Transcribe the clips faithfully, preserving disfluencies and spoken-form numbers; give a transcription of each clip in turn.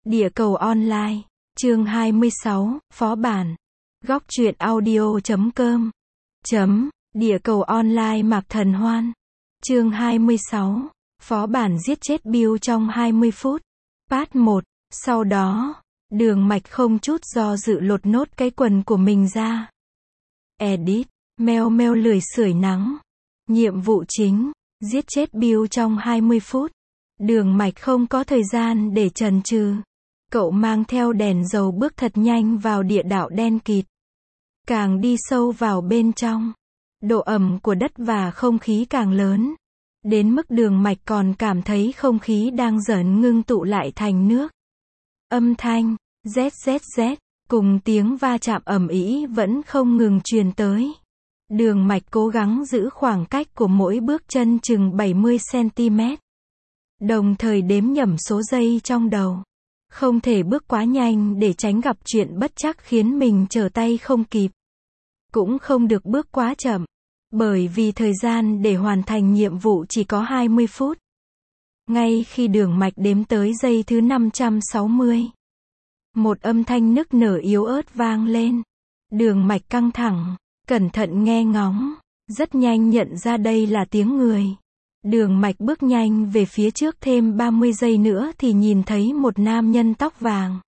Địa cầu online, chương hai mươi sáu, phó bản. Góc truyện audio chấm com. Chấm, địa cầu online Mạc Thần Hoan. Chương hai mươi sáu, phó bản giết chết Bill trong hai mươi phút. Part một, sau đó, Đường Mạch không chút do dự lột nốt cái quần của mình ra. Edit, meo meo lười sưởi nắng. Nhiệm vụ chính, giết chết Bill trong hai mươi phút. Đường Mạch không có thời gian để chần chừ. Cậu mang theo đèn dầu bước thật nhanh vào địa đạo đen kịt. Càng đi sâu vào bên trong, độ ẩm của đất và không khí càng lớn. Đến mức Đường Mạch còn cảm thấy không khí đang dần ngưng tụ lại thành nước. Âm thanh, zét zét zét, cùng tiếng va chạm ầm ĩ vẫn không ngừng truyền tới. Đường Mạch cố gắng giữ khoảng cách của mỗi bước chân chừng bảy mươi xăng-ti-mét. Đồng thời đếm nhẩm số giây trong đầu. Không thể bước quá nhanh để tránh gặp chuyện bất trắc khiến mình trở tay không kịp. Cũng không được bước quá chậm, bởi vì thời gian để hoàn thành nhiệm vụ chỉ có hai mươi phút. Ngay khi Đường Mạch đếm tới giây thứ năm trăm sáu mươi, một âm thanh nức nở yếu ớt vang lên. Đường Mạch căng thẳng, cẩn thận nghe ngóng, rất nhanh nhận ra đây là tiếng người. Đường Mạch bước nhanh về phía trước thêm ba mươi giây nữa thì nhìn thấy một nam nhân tóc vàng.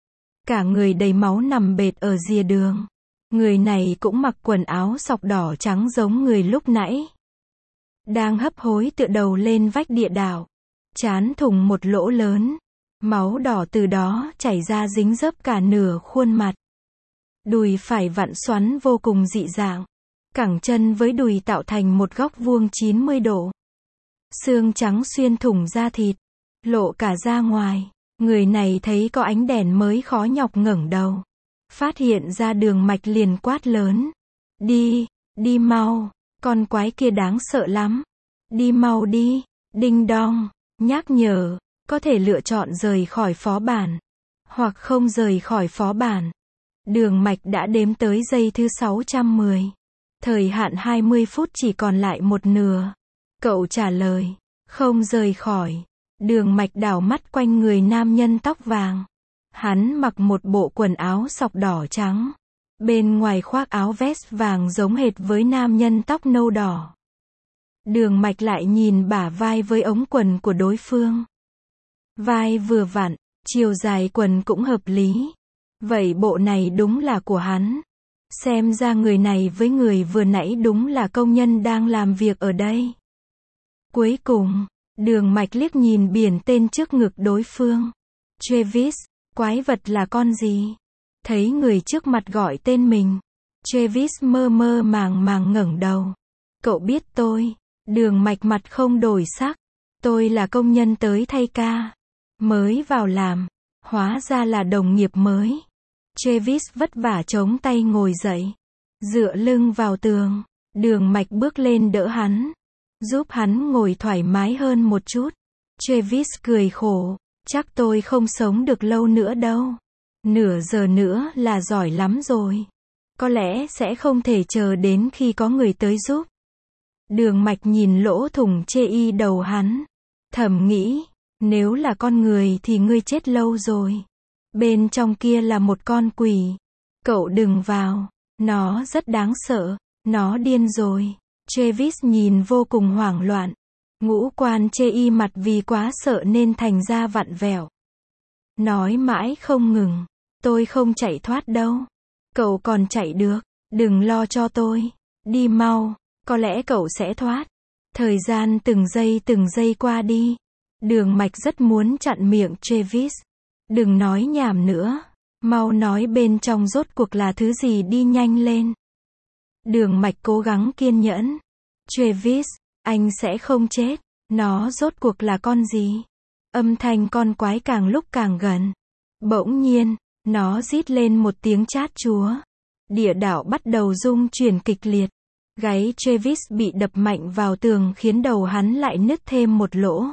Cả người đầy máu nằm bệt ở rìa đường. Người này cũng mặc quần áo sọc đỏ trắng giống người lúc nãy. Đang hấp hối tựa đầu lên vách địa đạo. Trán thủng một lỗ lớn. Máu đỏ từ đó chảy ra dính dấp cả nửa khuôn mặt. Đùi phải vặn xoắn vô cùng dị dạng. Cẳng chân với đùi tạo thành một góc vuông chín mươi độ. Xương trắng xuyên thủng da thịt, lộ cả ra ngoài. Người này thấy có ánh đèn mới khó nhọc ngẩng đầu. Phát hiện ra Đường Mạch liền quát lớn. Đi, đi mau, con quái kia đáng sợ lắm. Đi mau đi, đinh đong, nhắc nhở, có thể lựa chọn rời khỏi phó bản, hoặc không rời khỏi phó bản. Đường Mạch đã đếm tới giây thứ sáu trăm mười. Thời hạn hai mươi phút chỉ còn lại một nửa. Cậu trả lời, không rời khỏi. Đường Mạch đảo mắt quanh người nam nhân tóc vàng. Hắn mặc một bộ quần áo sọc đỏ trắng. Bên ngoài khoác áo vest vàng giống hệt với nam nhân tóc nâu đỏ. Đường Mạch lại nhìn bả vai với ống quần của đối phương. Vai vừa vặn, chiều dài quần cũng hợp lý. Vậy bộ này đúng là của hắn. Xem ra người này với người vừa nãy đúng là công nhân đang làm việc ở đây. Cuối cùng, Đường Mạch liếc nhìn biển tên trước ngực đối phương. Travis, quái vật là con gì? Thấy người trước mặt gọi tên mình. Travis mơ mơ màng màng ngẩng đầu. Cậu biết tôi. Đường Mạch mặt không đổi sắc. Tôi là công nhân tới thay ca. Mới vào làm. Hóa ra là đồng nghiệp mới. Travis vất vả chống tay ngồi dậy. Dựa lưng vào tường. Đường Mạch bước lên đỡ hắn. Giúp hắn ngồi thoải mái hơn một chút. Travis cười khổ. Chắc tôi không sống được lâu nữa đâu. Nửa giờ nữa là giỏi lắm rồi. Có lẽ sẽ không thể chờ đến khi có người tới giúp. Đường Mạch nhìn lỗ thủng chê y đầu hắn. Thầm nghĩ, nếu là con người thì ngươi chết lâu rồi. Bên trong kia là một con quỷ. Cậu đừng vào. Nó rất đáng sợ. Nó điên rồi. Travis nhìn vô cùng hoảng loạn. Ngũ quan chê y mặt vì quá sợ nên thành ra vặn vẹo. Nói mãi không ngừng. Tôi không chạy thoát đâu. Cậu còn chạy được. Đừng lo cho tôi. Đi mau. Có lẽ cậu sẽ thoát. Thời gian từng giây từng giây qua đi. Đường Mạch rất muốn chặn miệng Travis. Đừng nói nhảm nữa. Mau nói bên trong rốt cuộc là thứ gì, đi nhanh lên. Đường Mạch cố gắng kiên nhẫn. Travis, anh sẽ không chết. Nó rốt cuộc là con gì? Âm thanh con quái càng lúc càng gần. Bỗng nhiên, nó rít lên một tiếng chát chúa. Địa đạo bắt đầu rung chuyển kịch liệt. Gáy Travis bị đập mạnh vào tường khiến đầu hắn lại nứt thêm một lỗ.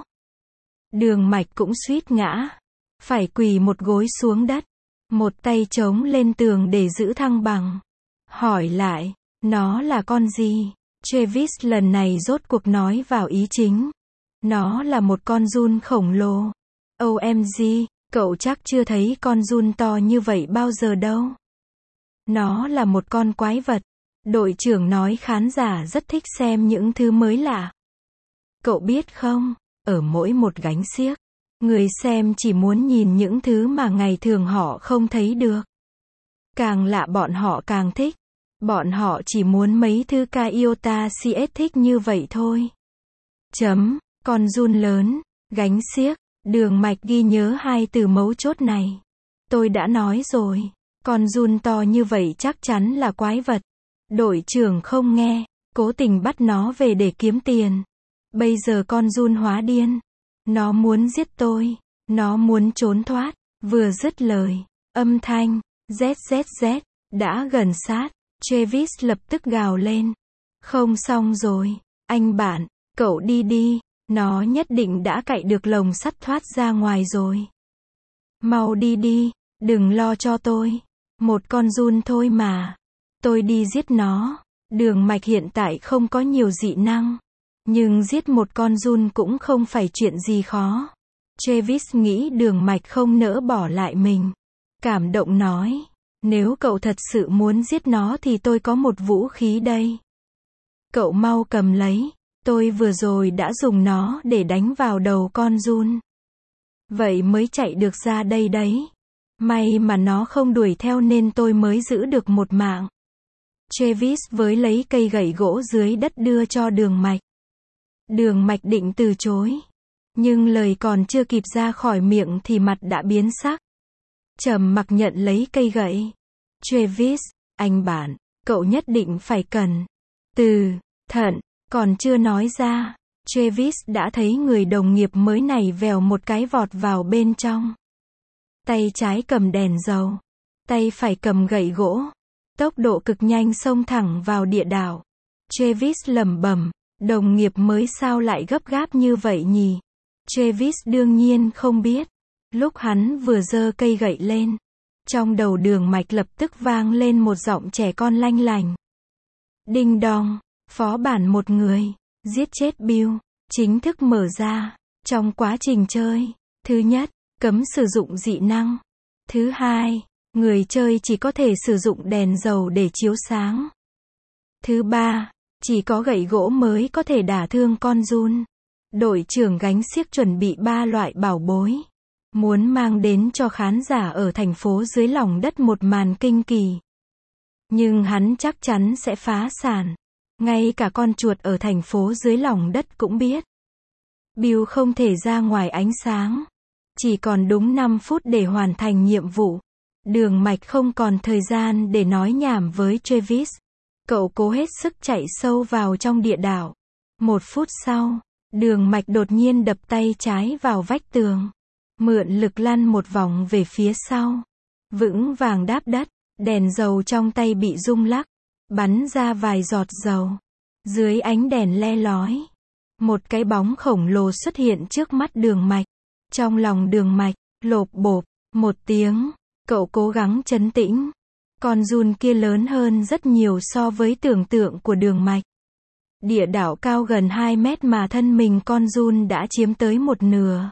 Đường Mạch cũng suýt ngã. Phải quỳ một gối xuống đất. Một tay chống lên tường để giữ thăng bằng. Hỏi lại, nó là con gì? Travis lần này rốt cuộc nói vào ý chính. Nó là một con giun khổng lồ. O M G, Cậu chắc chưa thấy con giun to như vậy bao giờ đâu. Nó là một con quái vật. Đội trưởng nói khán giả rất thích xem những thứ mới lạ. Cậu biết không, ở mỗi một gánh xiếc, người xem chỉ muốn nhìn những thứ mà ngày thường họ không thấy được. Càng lạ bọn họ càng thích. Bọn họ chỉ muốn mấy thứ Toyota Siết thích như vậy thôi. Chấm, con giun lớn, gánh xiếc, Đường Mạch ghi nhớ hai từ mấu chốt này. Tôi đã nói rồi, con giun to như vậy chắc chắn là quái vật. Đội trưởng không nghe, cố tình bắt nó về để kiếm tiền. Bây giờ con giun hóa điên. Nó muốn giết tôi. Nó muốn trốn thoát. Vừa dứt lời, âm thanh Z Z Z đã gần sát. Travis lập tức gào lên. Không xong rồi, anh bạn, cậu đi đi. Nó nhất định đã cạy được lồng sắt thoát ra ngoài rồi. Mau đi đi, đừng lo cho tôi. Một con giun thôi mà. Tôi đi giết nó. Đường Mạch hiện tại không có nhiều dị năng. Nhưng giết một con giun cũng không phải chuyện gì khó. Travis nghĩ Đường Mạch không nỡ bỏ lại mình. Cảm động nói. Nếu cậu thật sự muốn giết nó thì tôi có một vũ khí đây. Cậu mau cầm lấy. Tôi vừa rồi đã dùng nó để đánh vào đầu con giun. Vậy mới chạy được ra đây đấy. May mà nó không đuổi theo nên tôi mới giữ được một mạng. Travis với lấy cây gậy gỗ dưới đất đưa cho Đường Mạch. Đường Mạch định từ chối. Nhưng lời còn chưa kịp ra khỏi miệng thì mặt đã biến sắc. Trầm mặc nhận lấy cây gậy. Travis, anh bạn, cậu nhất định phải cẩn từ thận. Còn chưa nói ra, Travis đã thấy người đồng nghiệp mới này vèo một cái vọt vào bên trong. Tay trái cầm đèn dầu, tay phải cầm gậy gỗ. Tốc độ cực nhanh xông thẳng vào địa đạo. Travis lẩm bẩm, đồng nghiệp mới sao lại gấp gáp như vậy nhỉ? Travis đương nhiên không biết. Lúc hắn vừa giơ cây gậy lên, trong đầu Đường Mạch lập tức vang lên một giọng trẻ con lanh lành. Đinh đong, phó bản một người, giết chết Bill, chính thức mở ra. Trong quá trình chơi, thứ nhất, cấm sử dụng dị năng. Thứ hai, người chơi chỉ có thể sử dụng đèn dầu để chiếu sáng. Thứ ba, chỉ có gậy gỗ mới có thể đả thương con giun. Đội trưởng gánh xiếc chuẩn bị ba loại bảo bối. Muốn mang đến cho khán giả ở thành phố dưới lòng đất một màn kinh kỳ. Nhưng hắn chắc chắn sẽ phá sản. Ngay cả con chuột ở thành phố dưới lòng đất cũng biết. Bill không thể ra ngoài ánh sáng. Chỉ còn đúng năm phút để hoàn thành nhiệm vụ. Đường Mạch không còn thời gian để nói nhảm với Travis. Cậu cố hết sức chạy sâu vào trong địa đạo. Một phút sau, Đường Mạch đột nhiên đập tay trái vào vách tường. Mượn lực lăn một vòng về phía sau. Vững vàng đáp đất. Đèn dầu trong tay bị rung lắc. Bắn ra vài giọt dầu. Dưới ánh đèn le lói, một cái bóng khổng lồ xuất hiện trước mắt Đường Mạch. Trong lòng Đường Mạch, lộp bộp, một tiếng. Cậu cố gắng trấn tĩnh. Con giun kia lớn hơn rất nhiều so với tưởng tượng của Đường Mạch. Địa đạo cao gần hai mét mà thân mình con giun đã chiếm tới một nửa.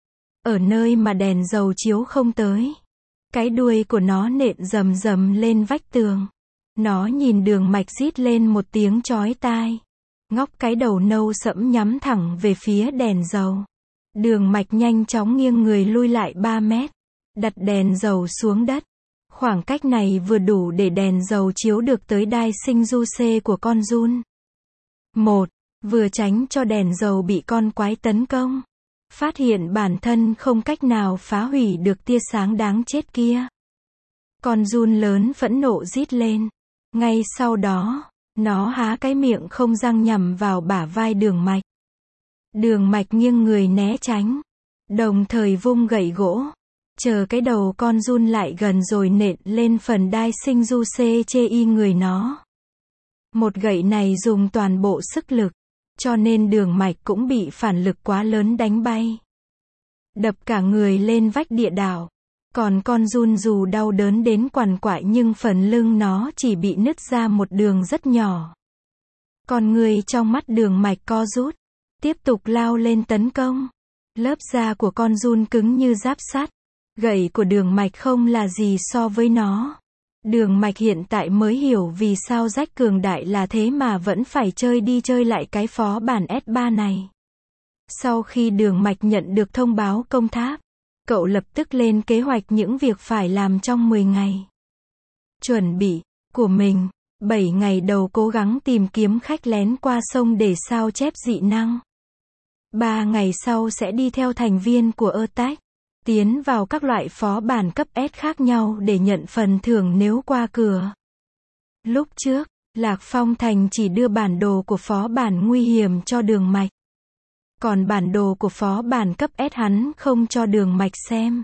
Ở nơi mà đèn dầu chiếu không tới. Cái đuôi của nó nện rầm rầm lên vách tường. Nó nhìn Đường Mạch rít lên một tiếng chói tai. Ngóc cái đầu nâu sẫm nhắm thẳng về phía đèn dầu. Đường Mạch nhanh chóng nghiêng người lui lại ba mét. Đặt đèn dầu xuống đất. Khoảng cách này vừa đủ để đèn dầu chiếu được tới đai sinh du xê của con giun. Một, vừa tránh cho đèn dầu bị con quái tấn công. Phát hiện bản thân không cách nào phá hủy được tia sáng đáng chết kia. Con giun lớn phẫn nộ rít lên. Ngay sau đó, nó há cái miệng không răng nhằm vào bả vai Đường Mạch. Đường Mạch nghiêng người né tránh. Đồng thời vung gậy gỗ. Chờ cái đầu con giun lại gần rồi nện lên phần đai sinh du xê chê y người nó. Một gậy này dùng toàn bộ sức lực. Cho nên Đường Mạch cũng bị phản lực quá lớn đánh bay. Đập cả người lên vách địa đạo. Còn con giun dù đau đớn đến quằn quại nhưng phần lưng nó chỉ bị nứt ra một đường rất nhỏ. Con người trong mắt Đường Mạch co rút. Tiếp tục lao lên tấn công. Lớp da của con giun cứng như giáp sắt. Gậy của Đường Mạch không là gì so với nó. Đường Mạch hiện tại mới hiểu vì sao Jack cường đại là thế mà vẫn phải chơi đi chơi lại cái phó bản S ba này. Sau khi Đường Mạch nhận được thông báo công tháp, cậu lập tức lên kế hoạch những việc phải làm trong mười ngày. Chuẩn bị của mình, bảy ngày đầu cố gắng tìm kiếm khách lén qua sông để sao chép dị năng. ba ngày sau sẽ đi theo thành viên của Attack, tiến vào các loại phó bản cấp S khác nhau để nhận phần thưởng nếu qua cửa. Lúc trước, Lạc Phong Thành chỉ đưa bản đồ của phó bản nguy hiểm cho Đường Mạch. Còn bản đồ của phó bản cấp S hắn không cho Đường Mạch xem.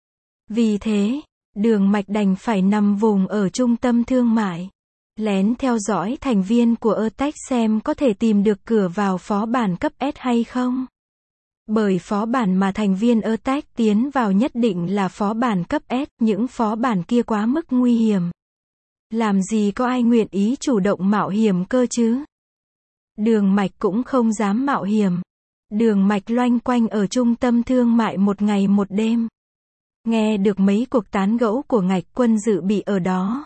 Vì thế, Đường Mạch đành phải nằm vùng ở trung tâm thương mại, lén theo dõi thành viên của Attack xem có thể tìm được cửa vào phó bản cấp S hay không. Bởi phó bản mà thành viên Attack tiến vào nhất định là phó bản cấp S, những phó bản kia quá mức nguy hiểm. Làm gì có ai nguyện ý chủ động mạo hiểm cơ chứ? Đường Mạch cũng không dám mạo hiểm. Đường Mạch loanh quanh ở trung tâm thương mại một ngày một đêm. Nghe được mấy cuộc tán gẫu của Ngạch Quân dự bị ở đó.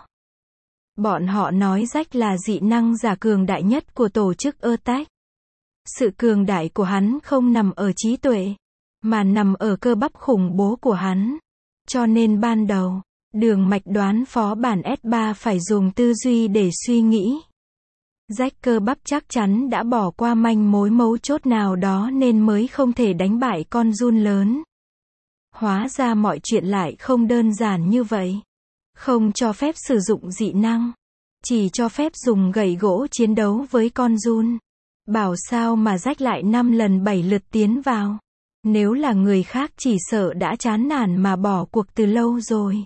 Bọn họ nói Jack là dị năng giả cường đại nhất của tổ chức Attack. Sự cường đại của hắn không nằm ở trí tuệ, mà nằm ở cơ bắp khủng bố của hắn. Cho nên ban đầu, Đường Mạch đoán phó bản S ba phải dùng tư duy để suy nghĩ. Jack cơ bắp chắc chắn đã bỏ qua manh mối mấu chốt nào đó nên mới không thể đánh bại con giun lớn. Hóa ra mọi chuyện lại không đơn giản như vậy. Không cho phép sử dụng dị năng, chỉ cho phép dùng gậy gỗ chiến đấu với con giun. Bảo sao mà Jack lại năm lần bảy lượt tiến vào. Nếu là người khác chỉ sợ đã chán nản mà bỏ cuộc từ lâu rồi.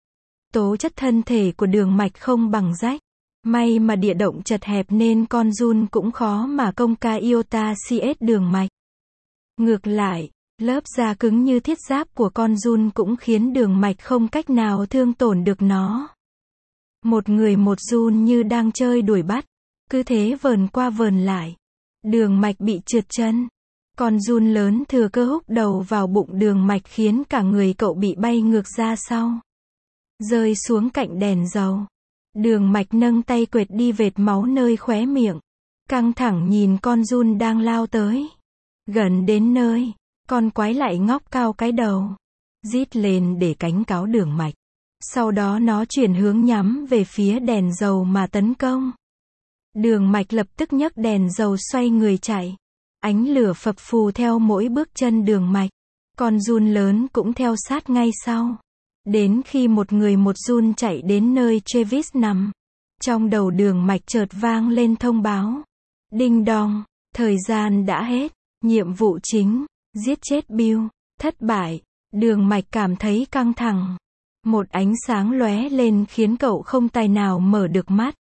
Tố chất thân thể của Đường Mạch không bằng Jack. May mà địa động chật hẹp nên con giun cũng khó mà công ca iota cs Đường Mạch. Ngược lại, lớp da cứng như thiết giáp của con giun cũng khiến Đường Mạch không cách nào thương tổn được nó. Một người một giun như đang chơi đuổi bắt, cứ thế vờn qua vờn lại. Đường Mạch bị trượt chân. Con giun lớn thừa cơ húc đầu vào bụng Đường Mạch khiến cả người cậu bị bay ngược ra sau, rơi xuống cạnh đèn dầu. Đường Mạch nâng tay quệt đi vệt máu nơi khóe miệng, căng thẳng nhìn con giun đang lao tới. Gần đến nơi, con quái lại ngóc cao cái đầu, rít lên để cảnh cáo Đường Mạch. Sau đó nó chuyển hướng nhắm về phía đèn dầu mà tấn công. Đường Mạch lập tức nhấc đèn dầu xoay người chạy. Ánh lửa phập phù theo mỗi bước chân Đường Mạch. Con giun lớn cũng theo sát ngay sau. Đến khi một người một giun chạy đến nơi Travis nằm, trong đầu Đường Mạch chợt vang lên thông báo. Đinh đong, thời gian đã hết. Nhiệm vụ chính, giết chết Bill, thất bại. Đường Mạch cảm thấy căng thẳng. Một ánh sáng lóe lên khiến cậu không tài nào mở được mắt.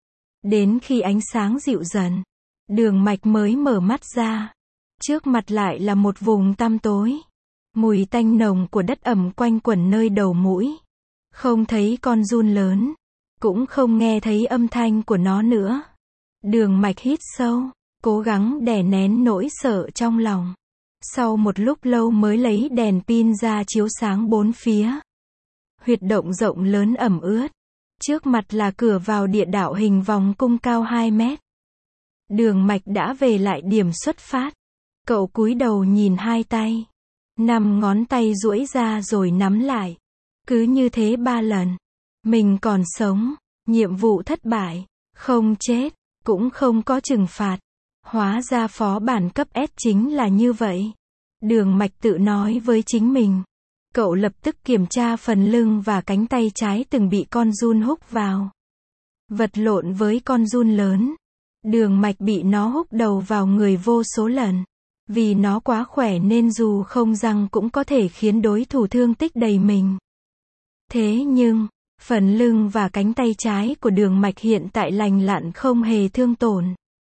Đến khi ánh sáng dịu dần, Đường Mạch mới mở mắt ra. Trước mặt lại là một vùng tăm tối. Mùi tanh nồng của đất ẩm quanh quẩn nơi đầu mũi. Không thấy con giun lớn, cũng không nghe thấy âm thanh của nó nữa. Đường Mạch hít sâu, cố gắng đè nén nỗi sợ trong lòng. Sau một lúc lâu mới lấy đèn pin ra chiếu sáng bốn phía. Huyệt động rộng lớn ẩm ướt. Trước mặt là cửa vào địa đạo hình vòng cung cao hai mét. Đường Mạch đã về lại điểm xuất phát. Cậu cúi đầu nhìn hai tay. Năm ngón tay duỗi ra rồi nắm lại. Cứ như thế ba lần. Mình còn sống. Nhiệm vụ thất bại. Không chết. Cũng không có trừng phạt. Hóa ra phó bản cấp S chính là như vậy. Đường Mạch tự nói với chính mình. Cậu lập tức kiểm tra phần lưng và cánh tay trái từng bị con giun húc vào. Vật lộn với con giun lớn. Đường Mạch bị nó húc đầu vào người vô số lần. Vì nó quá khỏe nên dù không răng cũng có thể khiến đối thủ thương tích đầy mình. Thế nhưng, phần lưng và cánh tay trái của Đường Mạch hiện tại lành lặn không hề thương tổn.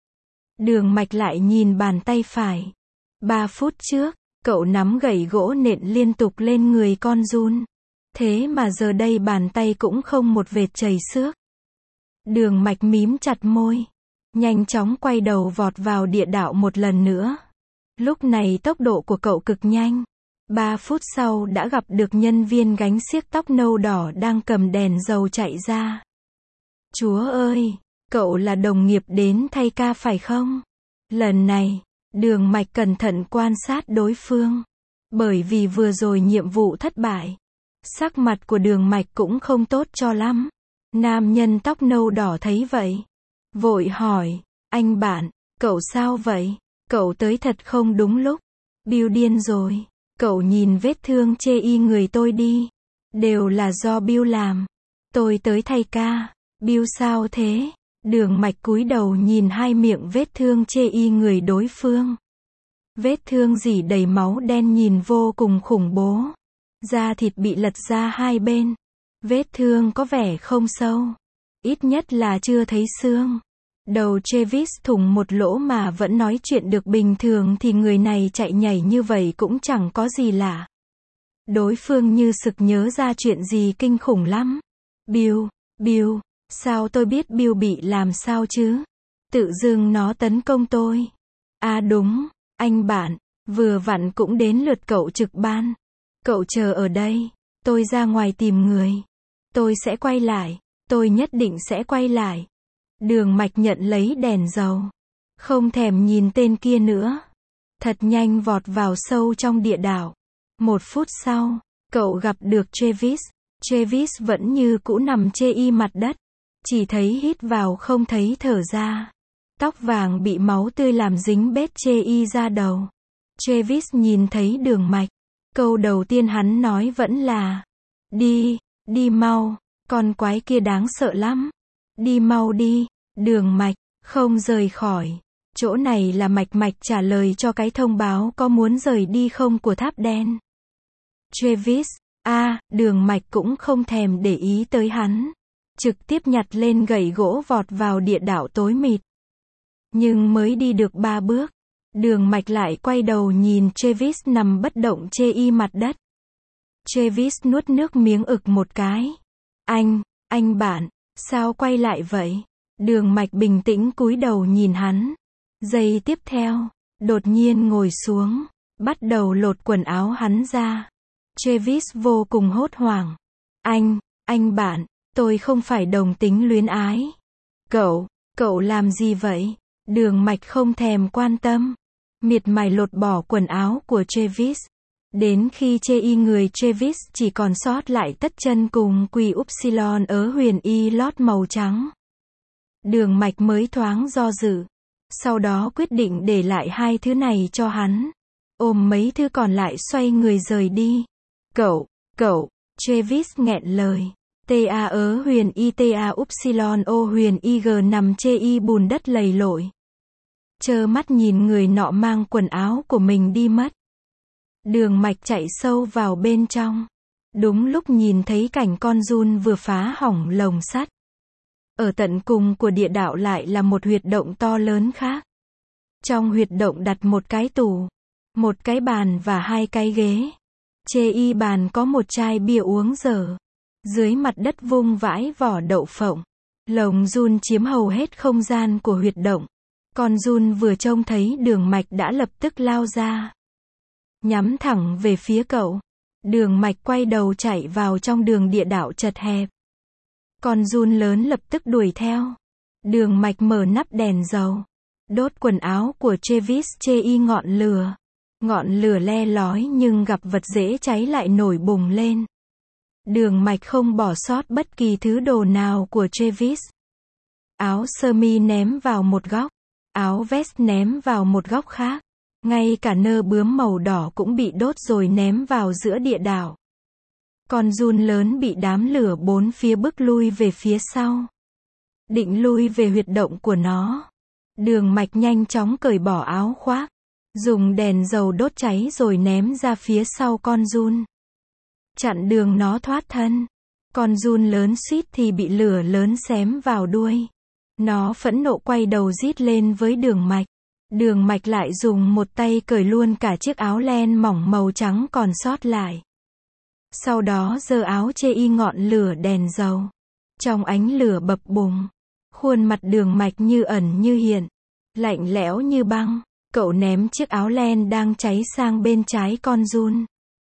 Đường Mạch lại nhìn bàn tay phải. Ba phút trước, cậu nắm gậy gỗ nện liên tục lên người con giun. Thế mà giờ đây bàn tay cũng không một vệt chảy xước. Đường Mạch mím chặt môi. Nhanh chóng quay đầu vọt vào địa đạo một lần nữa. Lúc này tốc độ của cậu cực nhanh. Ba phút sau đã gặp được nhân viên gánh xiếc tóc nâu đỏ đang cầm đèn dầu chạy ra. Chúa ơi, cậu là đồng nghiệp đến thay ca phải không? Lần này, Đường Mạch cẩn thận quan sát đối phương. Bởi vì vừa rồi nhiệm vụ thất bại. Sắc mặt của Đường Mạch cũng không tốt cho lắm. Nam nhân tóc nâu đỏ thấy vậy. Vội hỏi, anh bạn, cậu sao vậy? Cậu tới thật không đúng lúc. Bill điên rồi. Cậu nhìn vết thương chê y người tôi đi. Đều là do Bill làm. Tôi tới thay ca. Bill sao thế? Đường Mạch cúi đầu nhìn hai miệng vết thương chê y người đối phương. Vết thương rỉ đầy máu đen nhìn vô cùng khủng bố. Da thịt bị lật ra hai bên. Vết thương có vẻ không sâu. Ít nhất là chưa thấy xương. Đầu Travis thủng một lỗ mà vẫn nói chuyện được bình thường thì người này chạy nhảy như vậy cũng chẳng có gì lạ. Đối phương như sực nhớ ra chuyện gì kinh khủng lắm. Bill, Bill, sao tôi biết Bill bị làm sao chứ? Tự dưng nó tấn công tôi. À đúng, anh bạn, vừa vặn cũng đến lượt cậu trực ban. Cậu chờ ở đây, tôi ra ngoài tìm người. Tôi sẽ quay lại, tôi nhất định sẽ quay lại. Đường Mạch nhận lấy đèn dầu. Không thèm nhìn tên kia nữa. Thật nhanh vọt vào sâu trong địa đảo. Một phút sau, cậu gặp được Travis. Travis vẫn như cũ nằm chê y mặt đất. Chỉ thấy hít vào không thấy thở ra. Tóc vàng bị máu tươi làm dính bết chê y ra đầu. Travis nhìn thấy Đường Mạch. Câu đầu tiên hắn nói vẫn là: Đi, đi mau, con quái kia đáng sợ lắm. Đi mau đi. Đường Mạch không rời khỏi. Chỗ này là Mạch Mạch trả lời cho cái thông báo có muốn rời đi không của tháp đen. Travis, a, à, Đường Mạch cũng không thèm để ý tới hắn. Trực tiếp nhặt lên gậy gỗ vọt vào địa đảo tối mịt. Nhưng mới đi được ba bước, Đường Mạch lại quay đầu nhìn Travis nằm bất động chê y mặt đất. Travis nuốt nước miếng ực một cái. Anh, anh bạn, sao quay lại vậy? Đường Mạch bình tĩnh cúi đầu nhìn hắn. Giây tiếp theo, đột nhiên ngồi xuống, bắt đầu lột quần áo hắn ra. Travis vô cùng hốt hoảng. Anh, anh bạn, tôi không phải đồng tính luyến ái. Cậu, cậu làm gì vậy? Đường Mạch không thèm quan tâm. Miệt mài lột bỏ quần áo của Travis. Đến khi chê y người Travis chỉ còn sót lại tất chân cùng quỳ upsilon ớ huyền y lót màu trắng. Đường Mạch mới thoáng do dự. Sau đó quyết định để lại hai thứ này cho hắn. Ôm mấy thứ còn lại xoay người rời đi. Cậu, cậu, Travis nghẹn lời. Ta ớ huyền y ta upsilon o huyền y g nằm chê y bùn đất lầy lội. Trơ mắt nhìn người nọ mang quần áo của mình đi mất. Đường Mạch chạy sâu vào bên trong. Đúng lúc nhìn thấy cảnh con giun vừa phá hỏng lồng sắt. Ở tận cùng của địa đạo lại là một huyệt động to lớn khác. Trong huyệt động đặt một cái tủ, một cái bàn và hai cái ghế. Chê y bàn có một chai bia uống dở. Dưới mặt đất vung vãi vỏ đậu phộng. Lồng giun chiếm hầu hết không gian của huyệt động. Con giun vừa trông thấy Đường Mạch đã lập tức lao ra. Nhắm thẳng về phía cậu. Đường Mạch quay đầu chạy vào trong đường địa đạo chật hẹp. Con giun lớn lập tức đuổi theo. Đường Mạch mở nắp đèn dầu. Đốt quần áo của Travis chê y ngọn lửa. Ngọn lửa le lói nhưng gặp vật dễ cháy lại nổi bùng lên. Đường Mạch không bỏ sót bất kỳ thứ đồ nào của Travis. Áo sơ mi ném vào một góc. Áo vest ném vào một góc khác. Ngay cả nơ bướm màu đỏ cũng bị đốt rồi ném vào giữa địa đảo. Con giun lớn bị đám lửa bốn phía bức lui về phía sau. Định lui về huyệt động của nó. Đường Mạch nhanh chóng cởi bỏ áo khoác. Dùng đèn dầu đốt cháy rồi ném ra phía sau con giun. Chặn đường nó thoát thân. Con giun lớn suýt thì bị lửa lớn xém vào đuôi. Nó phẫn nộ quay đầu rít lên với Đường Mạch. Đường Mạch lại dùng một tay cởi luôn cả chiếc áo len mỏng màu trắng còn sót lại. Sau đó giơ áo chê y ngọn lửa đèn dầu. Trong ánh lửa bập bùng, khuôn mặt Đường Mạch như ẩn như hiện, lạnh lẽo như băng. Cậu ném chiếc áo len đang cháy sang bên trái con giun.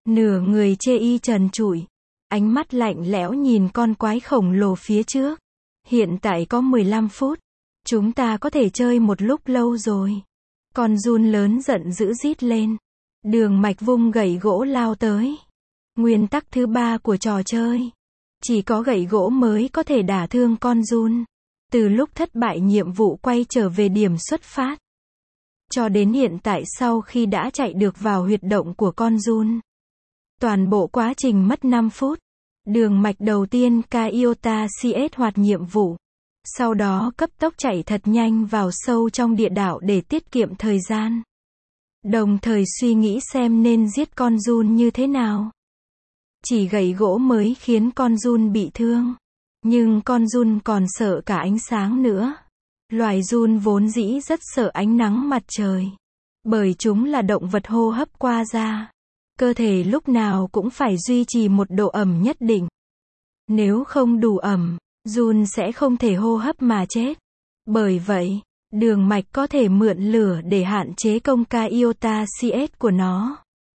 Nửa người chê y trần trụi, ánh mắt lạnh lẽo nhìn con quái khổng lồ phía trước. Hiện tại có mười lăm phút, chúng ta có thể chơi một lúc lâu rồi. Con giun lớn giận dữ rít lên. Đường Mạch vung gậy gỗ lao tới. Nguyên tắc thứ ba của trò chơi. Chỉ có gậy gỗ mới có thể đả thương con giun. Từ lúc thất bại nhiệm vụ quay trở về điểm xuất phát. Cho đến hiện tại sau khi đã chạy được vào huyệt động của con giun. Toàn bộ quá trình mất năm phút. Đường Mạch đầu tiên Kaiota xê ét hoạt nhiệm vụ. Sau đó cấp tốc chạy thật nhanh vào sâu trong địa đạo để tiết kiệm thời gian. Đồng thời suy nghĩ xem nên giết con giun như thế nào. Chỉ gậy gỗ mới khiến con giun bị thương. Nhưng con giun còn sợ cả ánh sáng nữa. Loài giun vốn dĩ rất sợ ánh nắng mặt trời. Bởi chúng là động vật hô hấp qua da. Cơ thể lúc nào cũng phải duy trì một độ ẩm nhất định. Nếu không đủ ẩm, giun sẽ không thể hô hấp mà chết. Bởi vậy, Đường Mạch có thể mượn lửa để hạn chế công Kaiota xê ét của nó.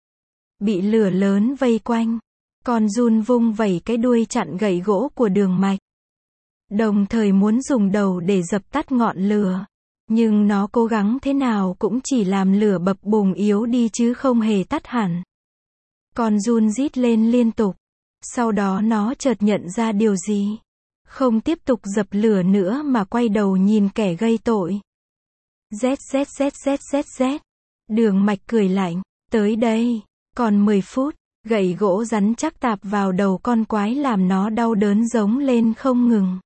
Bị lửa lớn vây quanh, con giun vung vẩy cái đuôi chặn gậy gỗ của Đường Mạch. Đồng thời muốn dùng đầu để dập tắt ngọn lửa. Nhưng nó cố gắng thế nào cũng chỉ làm lửa bập bùng yếu đi chứ không hề tắt hẳn. Con giun rít lên liên tục. Sau đó nó chợt nhận ra điều gì. Không tiếp tục dập lửa nữa mà quay đầu nhìn kẻ gây tội. Z Z Z Z Z Z. Đường Mạch cười lạnh. Tới đây. Còn mười phút. Gậy gỗ rắn chắc tạp vào đầu con quái làm nó đau đớn giống lên không ngừng.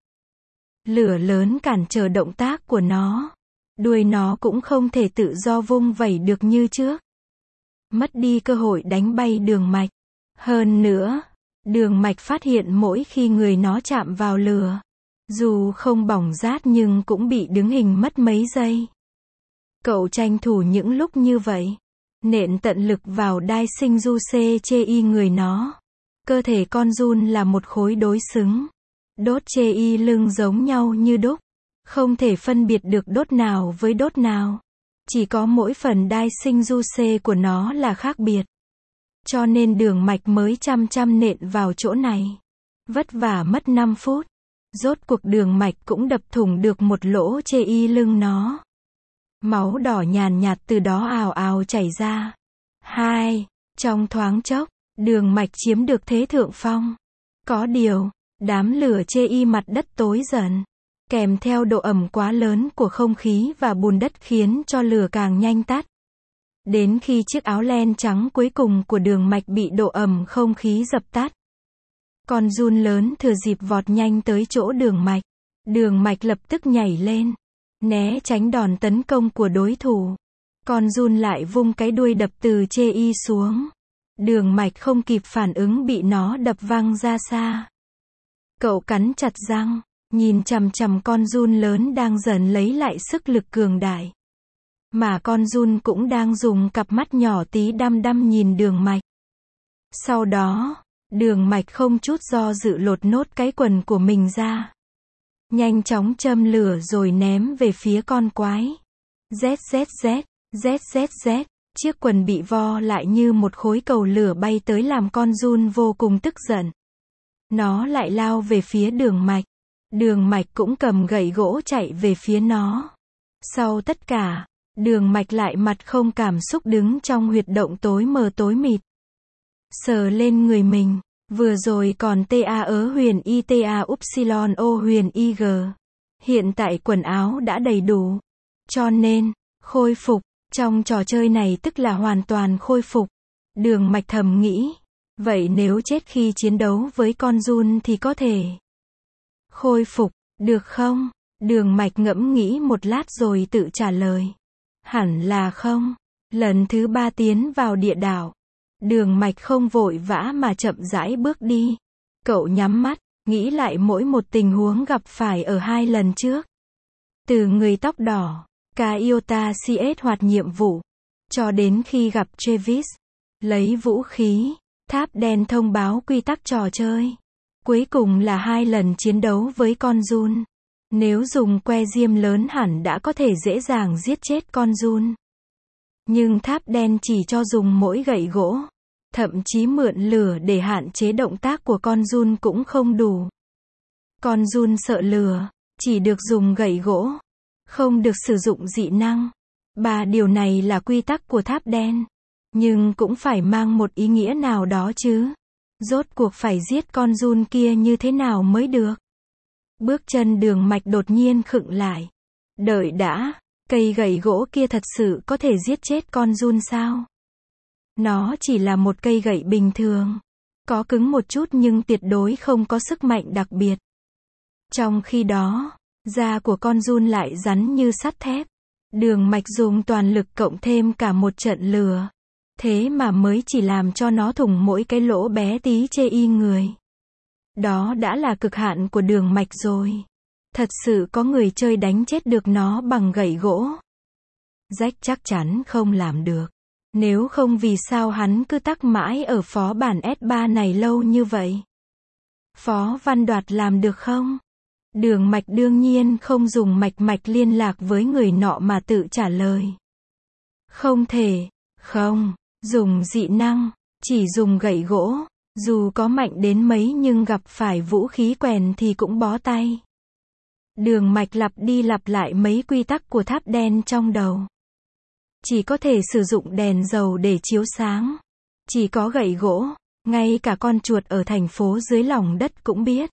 Lửa lớn cản trở động tác của nó. Đuôi nó cũng không thể tự do vung vẩy được như trước. Mất đi cơ hội đánh bay Đường Mạch. Hơn nữa, Đường Mạch phát hiện mỗi khi người nó chạm vào lửa, dù không bỏng rát nhưng cũng bị đứng hình mất mấy giây. Cậu tranh thủ những lúc như vậy, nện tận lực vào đai sinh du xê chê y người nó. Cơ thể con giun là một khối đối xứng. Đốt chê y lưng giống nhau như đúc. Không thể phân biệt được đốt nào với đốt nào. Chỉ có mỗi phần đai sinh du xê của nó là khác biệt. Cho nên Đường Mạch mới chăm chăm nện vào chỗ này. Vất vả mất năm phút. Rốt cuộc Đường Mạch cũng đập thủng được một lỗ chê y lưng nó. Máu đỏ nhàn nhạt từ đó ào ào chảy ra. Hai. Trong thoáng chốc, Đường Mạch chiếm được thế thượng phong. Có điều, đám lửa chê y mặt đất tối dần. Kèm theo độ ẩm quá lớn của không khí và bùn đất khiến cho lửa càng nhanh tắt. Đến khi chiếc áo len trắng cuối cùng của Đường Mạch bị độ ẩm không khí dập tắt. Con giun lớn thừa dịp vọt nhanh tới chỗ Đường Mạch. Đường Mạch lập tức nhảy lên, né tránh đòn tấn công của đối thủ. Con giun lại vung cái đuôi đập từ chê y xuống. Đường Mạch không kịp phản ứng bị nó đập văng ra xa. Cậu cắn chặt răng, nhìn chằm chằm con giun lớn đang dần lấy lại sức lực cường đại. Mà con giun cũng đang dùng cặp mắt nhỏ tí đăm đăm nhìn Đường Mạch. Sau đó, Đường Mạch không chút do dự lột nốt cái quần của mình ra. Nhanh chóng châm lửa rồi ném về phía con quái. Z Z Z, Z Z Z, chiếc quần bị vo lại như một khối cầu lửa bay tới làm con giun vô cùng tức giận. Nó lại lao về phía Đường Mạch. Đường Mạch cũng cầm gậy gỗ chạy về phía nó. Sau tất cả, Đường Mạch lại mặt không cảm xúc đứng trong huyệt động tối mờ tối mịt. Sờ lên người mình, vừa rồi còn ta ớ huyền y ta upsilon o huyền ig. Hiện tại quần áo đã đầy đủ. Cho nên, khôi phục, trong trò chơi này tức là hoàn toàn khôi phục. Đường Mạch thầm nghĩ, vậy nếu chết khi chiến đấu với con giun thì có thể khôi phục, được không? Đường Mạch ngẫm nghĩ một lát rồi tự trả lời. Hẳn là không. Lần thứ ba tiến vào địa đạo. Đường Mạch không vội vã mà chậm rãi bước đi. Cậu nhắm mắt, nghĩ lại mỗi một tình huống gặp phải ở hai lần trước. Từ người tóc đỏ, Kaiota xê ét hoạt nhiệm vụ, cho đến khi gặp Travis, lấy vũ khí, tháp đen thông báo quy tắc trò chơi. Cuối cùng là hai lần chiến đấu với con giun. Nếu dùng que diêm lớn hẳn đã có thể dễ dàng giết chết con giun. Nhưng tháp đen chỉ cho dùng mỗi gậy gỗ. Thậm chí mượn lửa để hạn chế động tác của con giun cũng không đủ. Con giun sợ lửa, chỉ được dùng gậy gỗ, không được sử dụng dị năng. Ba điều này là quy tắc của tháp đen, nhưng cũng phải mang một ý nghĩa nào đó chứ. Rốt cuộc phải giết con giun kia như thế nào mới được? Bước chân Đường Mạch đột nhiên khựng lại. Đợi đã, cây gậy gỗ kia thật sự có thể giết chết con giun sao? Nó chỉ là một cây gậy bình thường, có cứng một chút nhưng tuyệt đối không có sức mạnh đặc biệt. Trong khi đó, da của con giun lại rắn như sắt thép. Đường Mạch dùng toàn lực cộng thêm cả một trận lửa, thế mà mới chỉ làm cho nó thủng mỗi cái lỗ bé tí chê y người. Đó đã là cực hạn của Đường Mạch rồi. Thật sự có người chơi đánh chết được nó bằng gậy gỗ. Rách chắc chắn không làm được. Nếu không vì sao hắn cứ tắc mãi ở phó bản S ba này lâu như vậy? Phó Văn Đoạt làm được không? Đường Mạch đương nhiên không dùng mạch mạch liên lạc với người nọ mà tự trả lời. Không thể, không, dùng dị năng, chỉ dùng gậy gỗ, dù có mạnh đến mấy nhưng gặp phải vũ khí quèn thì cũng bó tay. Đường Mạch lặp đi lặp lại mấy quy tắc của tháp đen trong đầu. Chỉ có thể sử dụng đèn dầu để chiếu sáng. Chỉ có gậy gỗ, ngay cả con chuột ở thành phố dưới lòng đất cũng biết.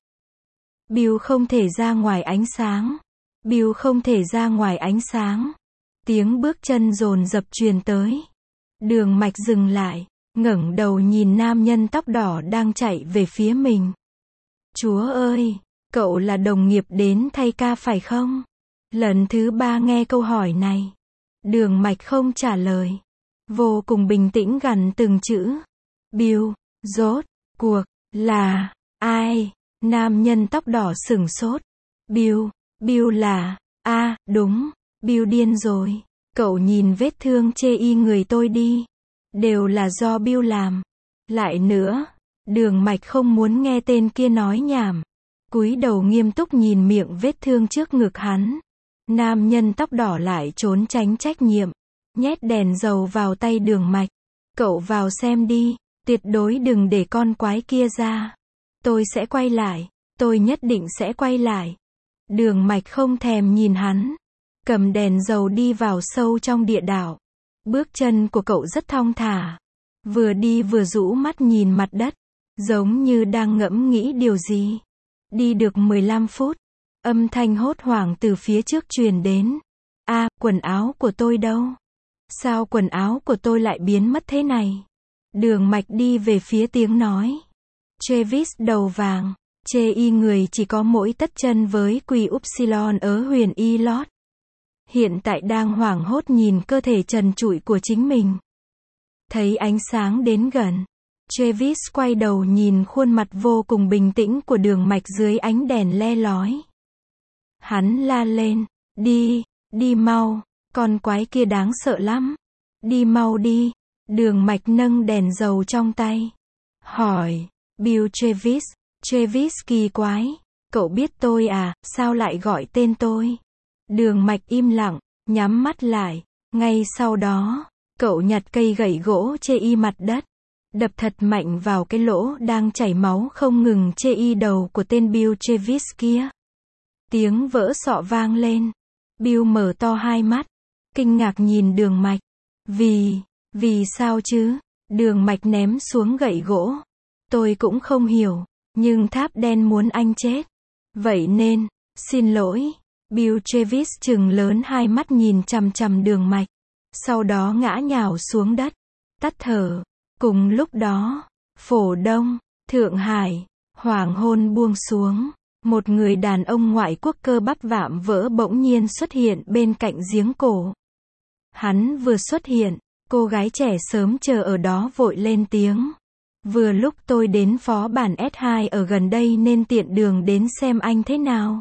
Bill không thể ra ngoài ánh sáng. Bill không thể ra ngoài ánh sáng. Tiếng bước chân dồn dập truyền tới. Đường Mạch dừng lại, ngẩng đầu nhìn nam nhân tóc đỏ đang chạy về phía mình. Chúa ơi, cậu là đồng nghiệp đến thay ca phải không? Lần thứ ba nghe câu hỏi này. Đường Mạch không trả lời. Vô cùng bình tĩnh gằn từng chữ. Bill, rốt cuộc, là, ai? Nam nhân tóc đỏ sửng sốt. Bill, Bill là, a à, đúng, Bill điên rồi. Cậu nhìn vết thương chê y người tôi đi. Đều là do Bill làm. Lại nữa, Đường Mạch không muốn nghe tên kia nói nhảm. Cúi đầu nghiêm túc nhìn miệng vết thương trước ngực hắn. Nam nhân tóc đỏ lại trốn tránh trách nhiệm. Nhét đèn dầu vào tay Đường Mạch. Cậu vào xem đi, tuyệt đối đừng để con quái kia ra. Tôi sẽ quay lại, tôi nhất định sẽ quay lại. Đường Mạch không thèm nhìn hắn. Cầm đèn dầu đi vào sâu trong địa đạo. Bước chân của cậu rất thong thả. Vừa đi vừa rũ mắt nhìn mặt đất. Giống như đang ngẫm nghĩ điều gì. Đi được mười lăm phút. Âm thanh hốt hoảng từ phía trước truyền đến. A, à, quần áo của tôi đâu? Sao quần áo của tôi lại biến mất thế này? Đường Mạch đi về phía tiếng nói. Travis đầu vàng. Chê y người chỉ có mỗi tất chân với quỳ Upsilon ở huyền y lót. Hiện tại đang hoảng hốt nhìn cơ thể trần trụi của chính mình. Thấy ánh sáng đến gần. Travis quay đầu nhìn khuôn mặt vô cùng bình tĩnh của Đường Mạch dưới ánh đèn le lói. Hắn la lên. Đi, đi mau, con quái kia đáng sợ lắm. Đi mau đi. Đường Mạch nâng đèn dầu trong tay. Hỏi, Bill Travis, Travis kỳ quái. Cậu biết tôi à, sao lại gọi tên tôi? Đường Mạch im lặng, nhắm mắt lại. Ngay sau đó, cậu nhặt cây gậy gỗ chê y mặt đất. Đập thật mạnh vào cái lỗ đang chảy máu không ngừng chê y đầu của tên Bill Travis kia. Tiếng vỡ sọ vang lên. Bill mở to hai mắt. Kinh ngạc nhìn Đường Mạch. Vì, vì sao chứ? Đường Mạch ném xuống gậy gỗ. Tôi cũng không hiểu. Nhưng tháp đen muốn anh chết. Vậy nên, xin lỗi. Bill Travis trừng lớn hai mắt nhìn chằm chằm Đường Mạch. Sau đó ngã nhào xuống đất. Tắt thở. Cùng lúc đó, Phổ Đông, Thượng Hải, hoàng hôn buông xuống. Một người đàn ông ngoại quốc cơ bắp vạm vỡ bỗng nhiên xuất hiện bên cạnh giếng cổ. Hắn vừa xuất hiện, cô gái trẻ sớm chờ ở đó vội lên tiếng. Vừa lúc tôi đến phó bản S hai ở gần đây nên tiện đường đến xem anh thế nào.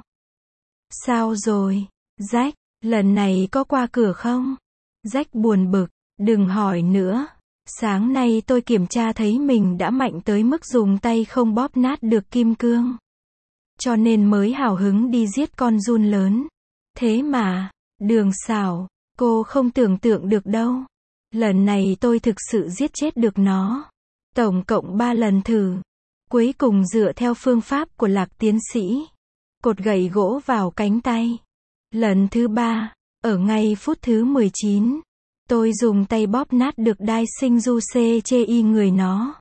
Sao rồi, Jack, lần này có qua cửa không? Jack buồn bực, đừng hỏi nữa. Sáng nay tôi kiểm tra thấy mình đã mạnh tới mức dùng tay không bóp nát được kim cương. Cho nên mới hào hứng đi giết con giun lớn. Thế mà, Đường xảo, cô không tưởng tượng được đâu. Lần này tôi thực sự giết chết được nó. Tổng cộng ba lần thử. Cuối cùng dựa theo phương pháp của Lạc tiến sĩ, cột gậy gỗ vào cánh tay. Lần thứ ba, ở ngay phút thứ mười chín, tôi dùng tay bóp nát được đai sinh du xê chê y người nó.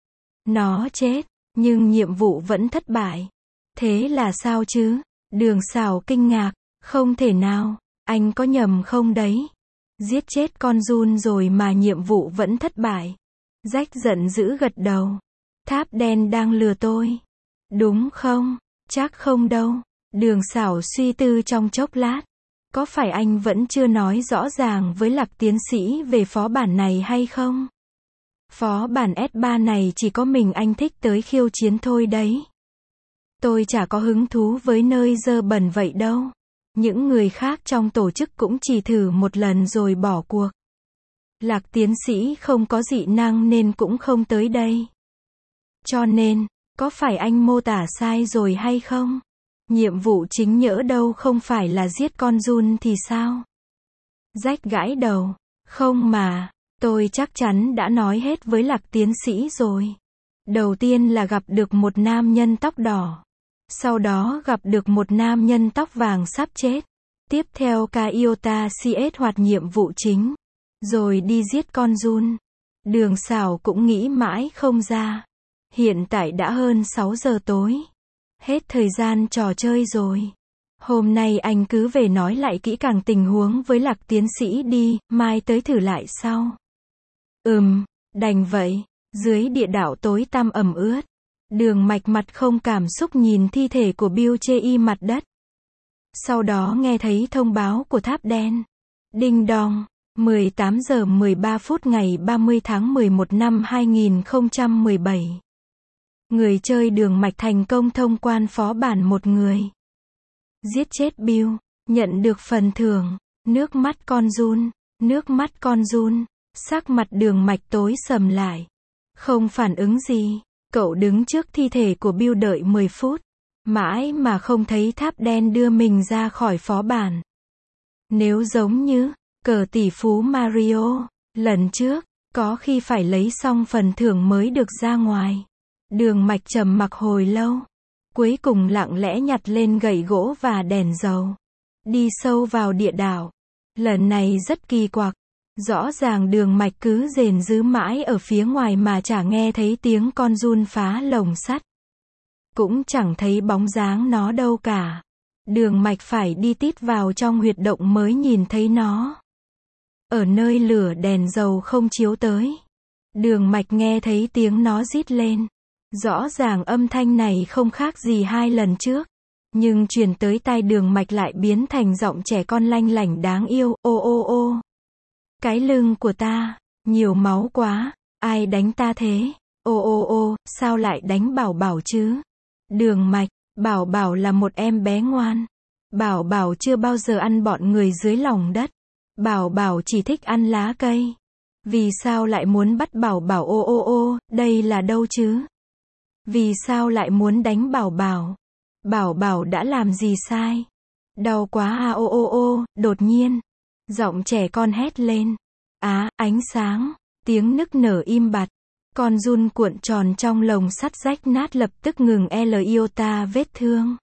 Nó chết, nhưng nhiệm vụ vẫn thất bại. Thế là sao chứ? Đường Sảo kinh ngạc, không thể nào, anh có nhầm không đấy? Giết chết con giun rồi mà nhiệm vụ vẫn thất bại. Jack giận dữ gật đầu. Tháp đen đang lừa tôi. Đúng không? Chắc không đâu. Đường Sảo suy tư trong chốc lát. Có phải anh vẫn chưa nói rõ ràng với Lạc tiến sĩ về phó bản này hay không? Phó bản S ba này chỉ có mình anh thích tới khiêu chiến thôi đấy. Tôi chả có hứng thú với nơi dơ bẩn vậy đâu. Những người khác trong tổ chức cũng chỉ thử một lần rồi bỏ cuộc. Lạc tiến sĩ không có dị năng nên cũng không tới đây. Cho nên, có phải anh mô tả sai rồi hay không? Nhiệm vụ chính nhỡ đâu không phải là giết con giun thì sao? Jack gãi đầu. Không mà, tôi chắc chắn đã nói hết với Lạc tiến sĩ rồi. Đầu tiên là gặp được một nam nhân tóc đỏ. Sau đó gặp được một nam nhân tóc vàng sắp chết. Tiếp theo Kaiota xê ét hoạt nhiệm vụ chính. Rồi đi giết con giun. Đường Sảo cũng nghĩ mãi không ra. Hiện tại đã hơn sáu giờ tối. Hết thời gian trò chơi rồi. Hôm nay anh cứ về nói lại kỹ càng tình huống với Lạc tiến sĩ đi, mai tới thử lại sau. Ừm, đành vậy. Dưới địa đạo tối tăm ẩm ướt. Đường Mạch mặt không cảm xúc nhìn thi thể của Bill chê y mặt đất. Sau đó nghe thấy thông báo của tháp đen. Đinh đong. mười tám giờ mười ba phút ngày ba mươi tháng mười một năm hai nghìn không trăm mười bảy. Người chơi Đường Mạch thành công thông quan phó bản một người. Giết chết Bill, nhận được phần thưởng, nước mắt con giun, nước mắt con giun, sắc mặt Đường Mạch tối sầm lại. Không phản ứng gì, cậu đứng trước thi thể của Bill đợi mười phút, mãi mà không thấy tháp đen đưa mình ra khỏi phó bản. Nếu giống như cờ tỷ phú Mario, lần trước, có khi phải lấy xong phần thưởng mới được ra ngoài. Đường Mạch trầm mặc hồi lâu. Cuối cùng lặng lẽ nhặt lên gậy gỗ và đèn dầu. Đi sâu vào địa đạo. Lần này rất kỳ quặc. Rõ ràng Đường Mạch cứ rền rứ mãi ở phía ngoài mà chả nghe thấy tiếng con giun phá lồng sắt. Cũng chẳng thấy bóng dáng nó đâu cả. Đường Mạch phải đi tít vào trong huyệt động mới nhìn thấy nó. Ở nơi lửa đèn dầu không chiếu tới. Đường Mạch nghe thấy tiếng nó rít lên. Rõ ràng âm thanh này không khác gì hai lần trước. Nhưng truyền tới tai Đường Mạch lại biến thành giọng trẻ con lanh lảnh đáng yêu. Ô ô ô. Cái lưng của ta. Nhiều máu quá. Ai đánh ta thế? Ô ô ô. Sao lại đánh Bảo Bảo chứ? Đường Mạch. Bảo Bảo là một em bé ngoan. Bảo Bảo chưa bao giờ ăn bọn người dưới lòng đất. Bảo Bảo chỉ thích ăn lá cây. Vì sao lại muốn bắt Bảo Bảo? Ô ô ô. Đây là đâu chứ? Vì sao lại muốn đánh Bảo Bảo? Bảo Bảo đã làm gì sai? Đau quá à. Ô ô ô. Đột nhiên, giọng trẻ con hét lên. Á, ánh sáng. Tiếng nức nở im bặt. Con giun cuộn tròn trong lồng sắt rách nát lập tức ngừng Iota vết thương.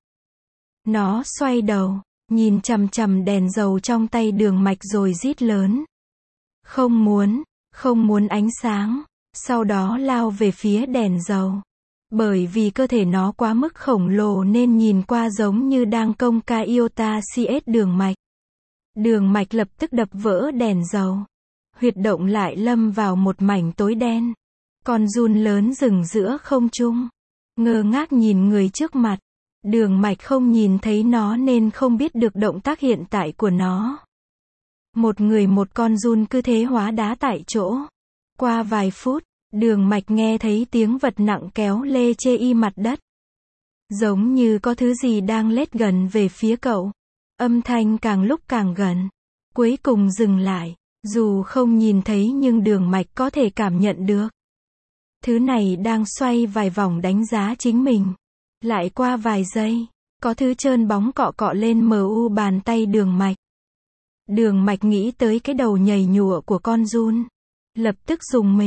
Nó xoay đầu, nhìn chằm chằm đèn dầu trong tay Đường Mạch rồi rít lớn. Không muốn, không muốn ánh sáng. Sau đó lao về phía đèn dầu. Bởi vì cơ thể nó quá mức khổng lồ nên nhìn qua giống như đang công Kaiota xê ét Đường Mạch. Đường Mạch lập tức đập vỡ đèn dầu. Huyệt động lại lâm vào một mảnh tối đen. Con giun lớn dừng giữa không trung. Ngơ ngác nhìn người trước mặt. Đường Mạch không nhìn thấy nó nên không biết được động tác hiện tại của nó. Một người một con giun cứ thế hóa đá tại chỗ. Qua vài phút, Đường Mạch nghe thấy tiếng vật nặng kéo lê chê y mặt đất. Giống như có thứ gì đang lết gần về phía cậu. Âm thanh càng lúc càng gần. Cuối cùng dừng lại. Dù không nhìn thấy nhưng Đường Mạch có thể cảm nhận được. Thứ này đang xoay vài vòng đánh giá chính mình. Lại qua vài giây, có thứ trơn bóng cọ cọ lên mu bàn tay Đường Mạch. Đường Mạch nghĩ tới cái đầu nhầy nhụa của con giun. Lập tức rùng mình.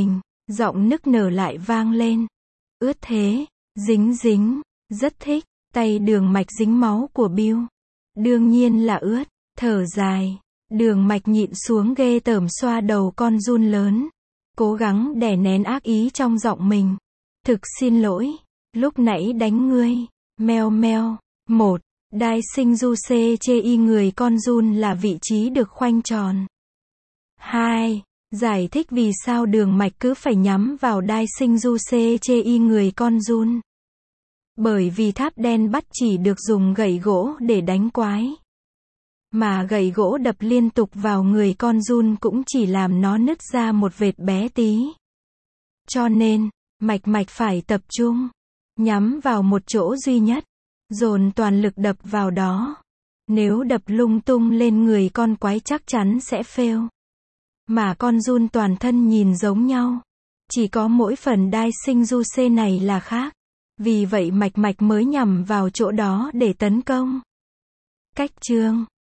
Giọng nức nở lại vang lên. Ướt thế, dính dính, rất thích, tay Đường Mạch dính máu của Bill. Đương nhiên là ướt, thở dài. Đường Mạch nhịn xuống ghê tởm xoa đầu con giun lớn. Cố gắng đè nén ác ý trong giọng mình. Thực xin lỗi, lúc nãy đánh ngươi. Meo meo. Một. Đai sinh du xê chê y người con giun là vị trí được khoanh tròn. Hai. Giải thích vì sao Đường Mạch cứ phải nhắm vào đai sinh du xê chê y người con giun. Bởi vì tháp đen bắt chỉ được dùng gậy gỗ để đánh quái. Mà gậy gỗ đập liên tục vào người con giun cũng chỉ làm nó nứt ra một vệt bé tí. Cho nên, Mạch Mạch phải tập trung, nhắm vào một chỗ duy nhất, dồn toàn lực đập vào đó. Nếu đập lung tung lên người con quái chắc chắn sẽ fail. Mà con giun toàn thân nhìn giống nhau. Chỉ có mỗi phần đai sinh du xê này là khác. Vì vậy Mạch Mạch mới nhằm vào chỗ đó để tấn công. Cách chương